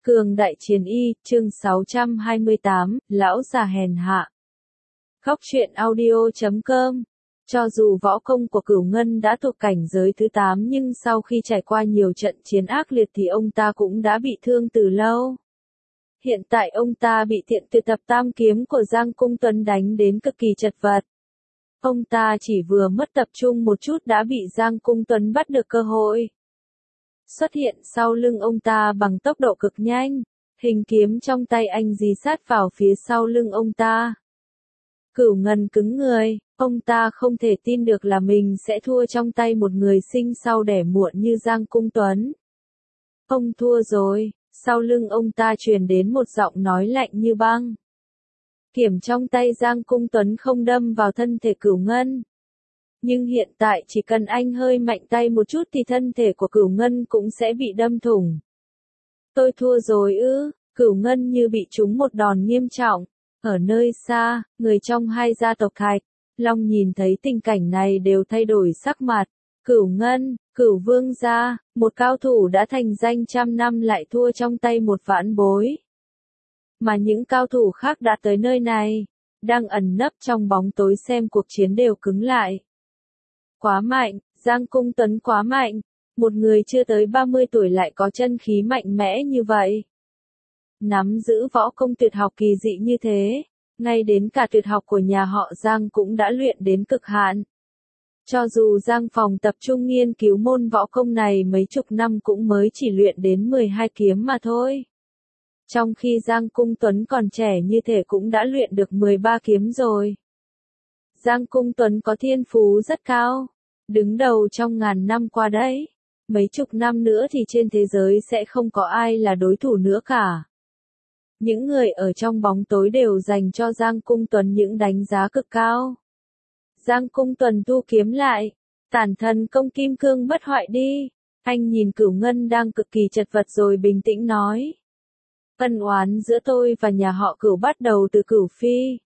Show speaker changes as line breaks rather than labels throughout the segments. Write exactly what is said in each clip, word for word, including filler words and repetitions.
Cường đại chiến y, chương sáu trăm hai mươi tám, lão già hèn hạ. Khóc chuyện audio chấm com. Cho dù võ công của Cửu Ngân đã thuộc cảnh giới thứ tám nhưng sau khi trải qua nhiều trận chiến ác liệt thì ông ta cũng đã bị thương từ lâu. Hiện tại ông ta bị thiện tuyệt tập tam kiếm của Giang Cung Tuấn đánh đến cực kỳ chật vật. Ông ta chỉ vừa mất tập trung một chút đã bị Giang Cung Tuấn bắt được cơ hội. Xuất hiện sau lưng ông ta bằng tốc độ cực nhanh, hình kiếm trong tay anh dí sát vào phía sau lưng ông ta. Cửu Ngân cứng người, ông ta không thể tin được là mình sẽ thua trong tay một người sinh sau đẻ muộn như Giang Cung Tuấn. Ông thua rồi, sau lưng ông ta truyền đến một giọng nói lạnh như băng. Kiếm trong tay Giang Cung Tuấn không đâm vào thân thể Cửu Ngân. Nhưng hiện tại chỉ cần anh hơi mạnh tay một chút thì thân thể của Cửu Ngân cũng sẽ bị đâm thủng. Tôi thua rồi ư, Cửu Ngân như bị trúng một đòn nghiêm trọng. Ở nơi xa, người trong hai gia tộc Thạch, Long nhìn thấy tình cảnh này đều thay đổi sắc mặt. Cửu Ngân, Cửu Vương gia, một cao thủ đã thành danh trăm năm lại thua trong tay một vãn bối. Mà những cao thủ khác đã tới nơi này, đang ẩn nấp trong bóng tối xem cuộc chiến đều cứng lại. Quá mạnh, Giang Cung Tuấn quá mạnh, một người chưa tới ba mươi tuổi lại có chân khí mạnh mẽ như vậy. Nắm giữ võ công tuyệt học kỳ dị như thế, ngay đến cả tuyệt học của nhà họ Giang cũng đã luyện đến cực hạn. Cho dù Giang Phòng tập trung nghiên cứu môn võ công này mấy chục năm cũng mới chỉ luyện đến mười hai kiếm mà thôi. Trong khi Giang Cung Tuấn còn trẻ như thể cũng đã luyện được mười ba kiếm rồi. Giang Cung Tuấn có thiên phú rất cao, đứng đầu trong ngàn năm qua đấy. Mấy chục năm nữa thì trên thế giới sẽ không có ai là đối thủ nữa cả. Những người ở trong bóng tối đều dành cho Giang Cung Tuấn những đánh giá cực cao. Giang Cung Tuấn thu kiếm lại, tản thần công kim cương bất hoại đi. Anh nhìn Cửu Ngân đang cực kỳ chật vật rồi bình tĩnh nói. Ân oán giữa tôi và nhà họ Cửu bắt đầu từ Cửu Phi.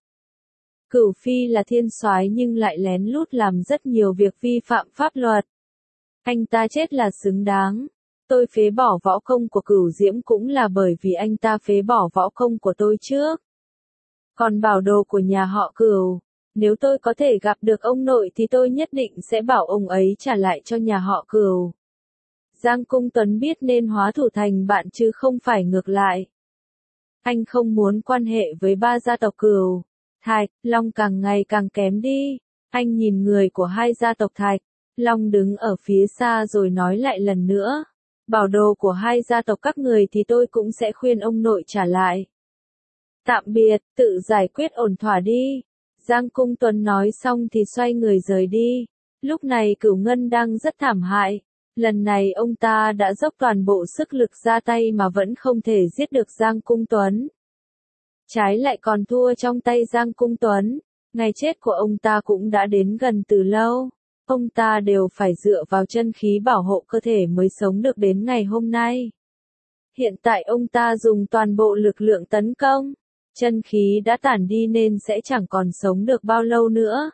Cửu Phi là thiên soái nhưng lại lén lút làm rất nhiều việc vi phạm pháp luật. Anh ta chết là xứng đáng. Tôi phế bỏ võ công của Cửu Diễm cũng là bởi vì anh ta phế bỏ võ công của tôi trước. Còn bảo đồ của nhà họ Cửu, nếu tôi có thể gặp được ông nội thì tôi nhất định sẽ bảo ông ấy trả lại cho nhà họ Cửu. Giang Cung Tuấn biết nên hóa thủ thành bạn chứ không phải ngược lại. Anh không muốn quan hệ với ba gia tộc Cửu, Thạch, Long càng ngày càng kém đi. Anh nhìn người của hai gia tộc Thạch, Long đứng ở phía xa rồi nói lại lần nữa. Bảo đồ của hai gia tộc các người thì tôi cũng sẽ khuyên ông nội trả lại. Tạm biệt, tự giải quyết ổn thỏa đi. Giang Cung Tuấn nói xong thì xoay người rời đi. Lúc này Cửu Ngân đang rất thảm hại. Lần này ông ta đã dốc toàn bộ sức lực ra tay mà vẫn không thể giết được Giang Cung Tuấn. Trái lại còn thua trong tay Giang Cung Tuấn. Ngày chết của ông ta cũng đã đến gần từ lâu. Ông ta đều phải dựa vào chân khí bảo hộ cơ thể mới sống được đến ngày hôm nay. Hiện tại ông ta dùng toàn bộ lực lượng tấn công. Chân khí đã tản đi nên sẽ chẳng còn sống được bao lâu nữa.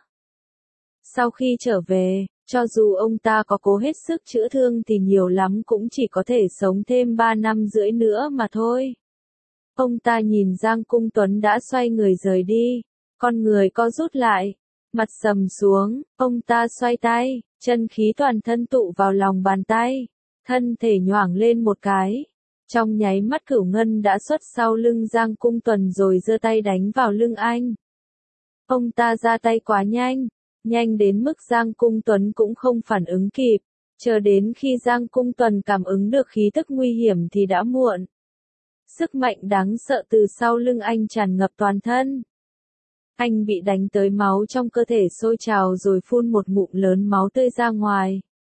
Sau khi trở về, cho dù ông ta có cố hết sức chữa thương thì nhiều lắm cũng chỉ có thể sống thêm ba năm rưỡi nữa mà thôi. Ông ta nhìn Giang Cung Tuấn đã xoay người rời đi, con người co rút lại, mặt sầm xuống, ông ta xoay tay, chân khí toàn thân tụ vào lòng bàn tay, thân thể nhoảng lên một cái. Trong nháy mắt Cửu Ngân đã xuất sau lưng Giang Cung Tuấn rồi giơ tay đánh vào lưng anh. Ông ta ra tay quá nhanh, nhanh đến mức Giang Cung Tuấn cũng không phản ứng kịp, chờ đến khi Giang Cung Tuấn cảm ứng được khí tức nguy hiểm thì đã muộn. Sức mạnh đáng sợ từ sau lưng anh tràn ngập toàn thân. Anh bị đánh tới máu trong cơ thể sôi trào rồi phun một ngụm lớn máu tươi ra ngoài.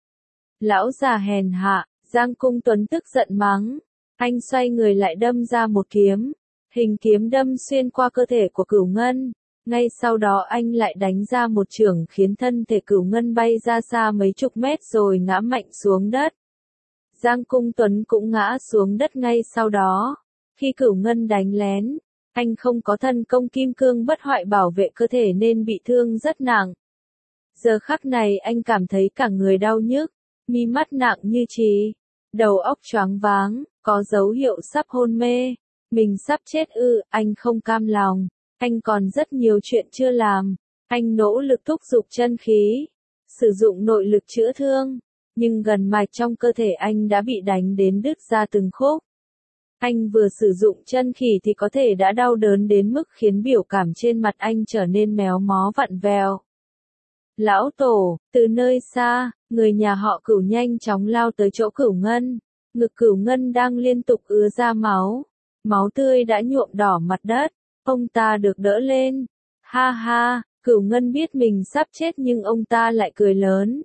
Lão già hèn hạ, Giang Cung Tuấn tức giận mắng. Anh xoay người lại đâm ra một kiếm. Hình kiếm đâm xuyên qua cơ thể của Cửu Ngân. Ngay sau đó anh lại đánh ra một chưởng khiến thân thể Cửu Ngân bay ra xa mấy chục mét rồi ngã mạnh xuống đất. Giang Cung Tuấn cũng ngã xuống đất ngay sau đó. Khi Cửu Ngân đánh lén, anh không có thần công kim cương bất hoại bảo vệ cơ thể nên bị thương rất nặng. Giờ khắc này anh cảm thấy cả người đau nhức, mi mắt nặng như chì. đầu óc choáng váng, có dấu hiệu sắp hôn mê. Mình sắp chết ư, anh không cam lòng, anh còn rất nhiều chuyện chưa làm. Anh nỗ lực thúc giục chân khí, sử dụng nội lực chữa thương, nhưng gần mạch trong cơ thể anh đã bị đánh đến đứt ra từng khúc. Anh vừa sử dụng chân khí thì có thể đã đau đớn đến mức khiến biểu cảm trên mặt anh trở nên méo mó vặn vẹo. Lão Tổ, từ nơi xa, người nhà họ Cửu nhanh chóng lao tới chỗ Cửu Ngân. Ngực Cửu Ngân đang liên tục ứa ra máu. Máu tươi đã nhuộm đỏ mặt đất. Ông ta được đỡ lên. Ha ha, Cửu Ngân biết mình sắp chết nhưng ông ta lại cười lớn.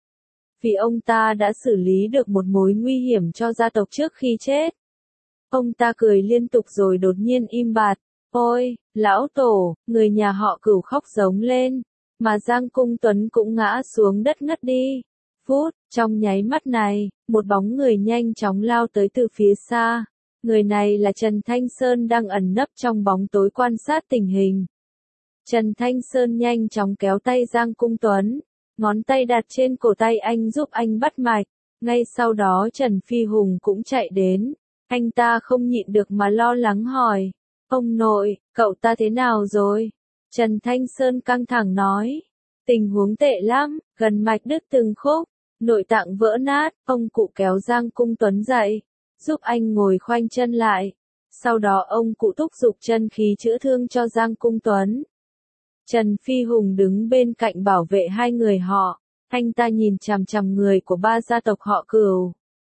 Vì ông ta đã xử lý được một mối nguy hiểm cho gia tộc trước khi chết. Ông ta cười liên tục rồi đột nhiên im bặt. Ôi, Lão Tổ, người nhà họ Cửu khóc giống lên. Mà Giang Cung Tuấn cũng ngã xuống đất ngất đi. Phút, trong nháy mắt này, một bóng người nhanh chóng lao tới từ phía xa. Người này là Trần Thanh Sơn đang ẩn nấp trong bóng tối quan sát tình hình. Trần Thanh Sơn nhanh chóng kéo tay Giang Cung Tuấn, ngón tay đặt trên cổ tay anh giúp anh bắt mạch. Ngay sau đó Trần Phi Hùng cũng chạy đến. Anh ta không nhịn được mà lo lắng hỏi. Ông nội, cậu ta thế nào rồi? Trần Thanh Sơn căng thẳng nói. Tình huống tệ lắm, gần mạch đứt từng khúc, nội tạng vỡ nát. Ông cụ kéo Giang Cung Tuấn dậy, giúp anh ngồi khoanh chân lại. Sau đó ông cụ thúc giục chân khí chữa thương cho Giang Cung Tuấn. Trần Phi Hùng đứng bên cạnh bảo vệ hai người họ. Anh ta nhìn chằm chằm người của ba gia tộc họ Cửu.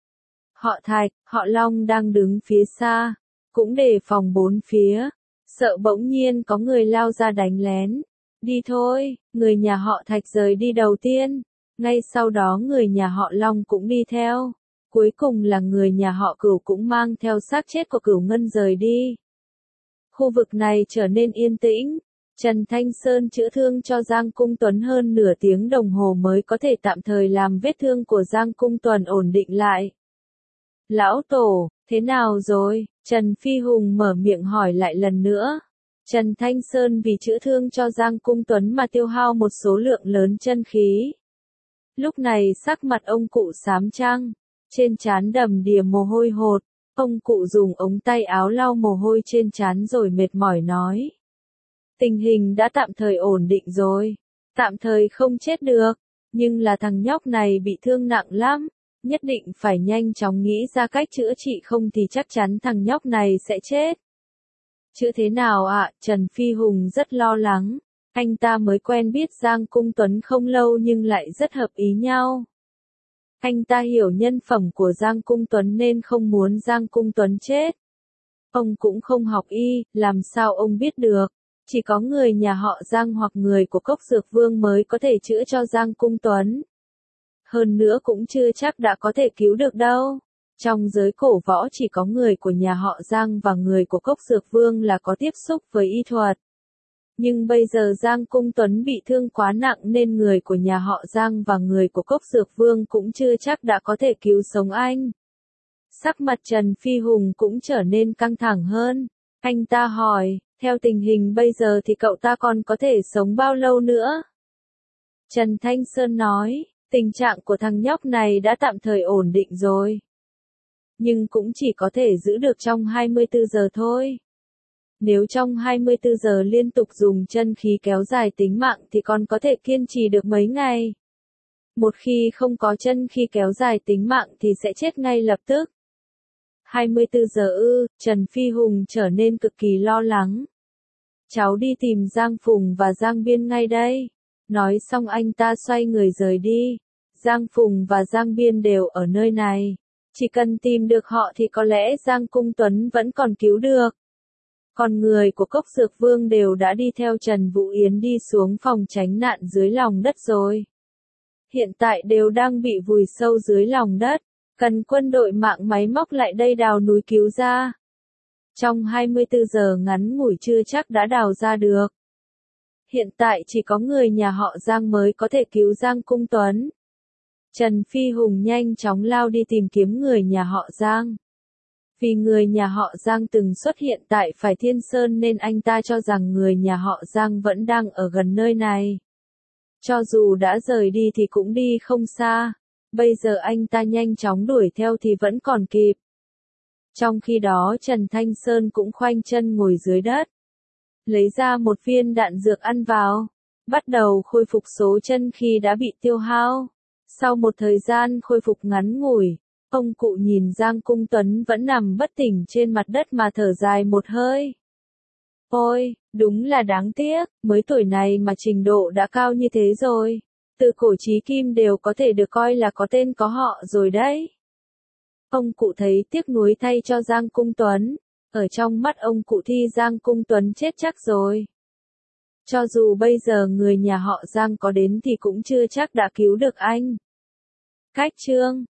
Họ Thạch, họ Long đang đứng phía xa, cũng đề phòng bốn phía. Sợ bỗng nhiên có người lao ra đánh lén. Đi thôi, người nhà họ Thạch rời đi đầu tiên. Ngay sau đó người nhà họ Long cũng đi theo. Cuối cùng là người nhà họ Cửu cũng mang theo xác chết của Cửu Ngân rời đi. Khu vực này trở nên yên tĩnh. Trần Thanh Sơn chữa thương cho Giang Cung Tuấn hơn nửa tiếng đồng hồ mới có thể tạm thời làm vết thương của Giang Cung Tuấn ổn định lại. Lão Tổ, thế nào rồi? Trần Phi Hùng mở miệng hỏi lại lần nữa. Trần Thanh Sơn vì chữa thương cho Giang Cung Tuấn mà tiêu hao một số lượng lớn chân khí. Lúc này sắc mặt ông cụ xám trăng, trên trán đầm đìa mồ hôi hột. Ông cụ dùng ống tay áo lau mồ hôi trên trán rồi mệt mỏi nói. Tình hình đã tạm thời ổn định rồi. Tạm thời không chết được. Nhưng là thằng nhóc này bị thương nặng lắm. Nhất định phải nhanh chóng nghĩ ra cách chữa trị không thì chắc chắn thằng nhóc này sẽ chết. Chữa thế nào ạ? À? Trần Phi Hùng rất lo lắng. Anh ta mới quen biết Giang Cung Tuấn không lâu nhưng lại rất hợp ý nhau. Anh ta hiểu nhân phẩm của Giang Cung Tuấn nên không muốn Giang Cung Tuấn chết. Ông cũng không học y, làm sao ông biết được. Chỉ có người nhà họ Giang hoặc người của Cốc Dược Vương mới có thể chữa cho Giang Cung Tuấn. Hơn nữa cũng chưa chắc đã có thể cứu được đâu. Trong giới cổ võ chỉ có người của nhà họ Giang và người của Cốc Dược Vương là có tiếp xúc với y thuật. Nhưng bây giờ Giang Cung Tuấn bị thương quá nặng nên người của nhà họ Giang và người của Cốc Dược Vương cũng chưa chắc đã có thể cứu sống anh. Sắc mặt Trần Phi Hùng cũng trở nên căng thẳng hơn. Anh ta hỏi, theo tình hình bây giờ thì cậu ta còn có thể sống bao lâu nữa? Trần Thanh Sơn nói, tình trạng của thằng nhóc này đã tạm thời ổn định rồi. Nhưng cũng chỉ có thể giữ được trong hai mươi tư giờ thôi. Nếu trong hai mươi tư giờ liên tục dùng chân khí kéo dài tính mạng thì còn có thể kiên trì được mấy ngày. Một khi không có chân khí kéo dài tính mạng thì sẽ chết ngay lập tức. hai mươi tư giờ ư, Trần Phi Hùng trở nên cực kỳ lo lắng. Cháu đi tìm Giang Phùng và Giang Biên ngay đây. Nói xong anh ta xoay người rời đi. Giang Phùng và Giang Biên đều ở nơi này. Chỉ cần tìm được họ thì có lẽ Giang Cung Tuấn vẫn còn cứu được. Còn người của Cốc Dược Vương đều đã đi theo Trần Vũ Yến đi xuống phòng tránh nạn dưới lòng đất rồi. Hiện tại đều đang bị vùi sâu dưới lòng đất. Cần quân đội mạng máy móc lại đây đào núi cứu ra. Trong hai mươi tư giờ ngắn ngủi chưa chắc đã đào ra được. Hiện tại chỉ có người nhà họ Giang mới có thể cứu Giang Cung Tuấn. Trần Phi Hùng nhanh chóng lao đi tìm kiếm người nhà họ Giang. Vì người nhà họ Giang từng xuất hiện tại Phải Thiên Sơn nên anh ta cho rằng người nhà họ Giang vẫn đang ở gần nơi này. Cho dù đã rời đi thì cũng đi không xa. Bây giờ anh ta nhanh chóng đuổi theo thì vẫn còn kịp. Trong khi đó Trần Thanh Sơn cũng khoanh chân ngồi dưới đất. Lấy ra một viên đạn dược ăn vào. Bắt đầu khôi phục số chân khi đã bị tiêu hao. Sau một thời gian khôi phục ngắn ngủi, ông cụ nhìn Giang Cung Tuấn vẫn nằm bất tỉnh trên mặt đất mà thở dài một hơi. Ôi, đúng là đáng tiếc, mới tuổi này mà trình độ đã cao như thế rồi. Từ cổ chí kim đều có thể được coi là có tên có họ rồi đấy. Ông cụ thấy tiếc nuối thay cho Giang Cung Tuấn. Ở trong mắt ông cụ thì Giang Cung Tuấn chết chắc rồi. Cho dù bây giờ người nhà họ Giang có đến thì cũng chưa chắc đã cứu được anh. Cách chương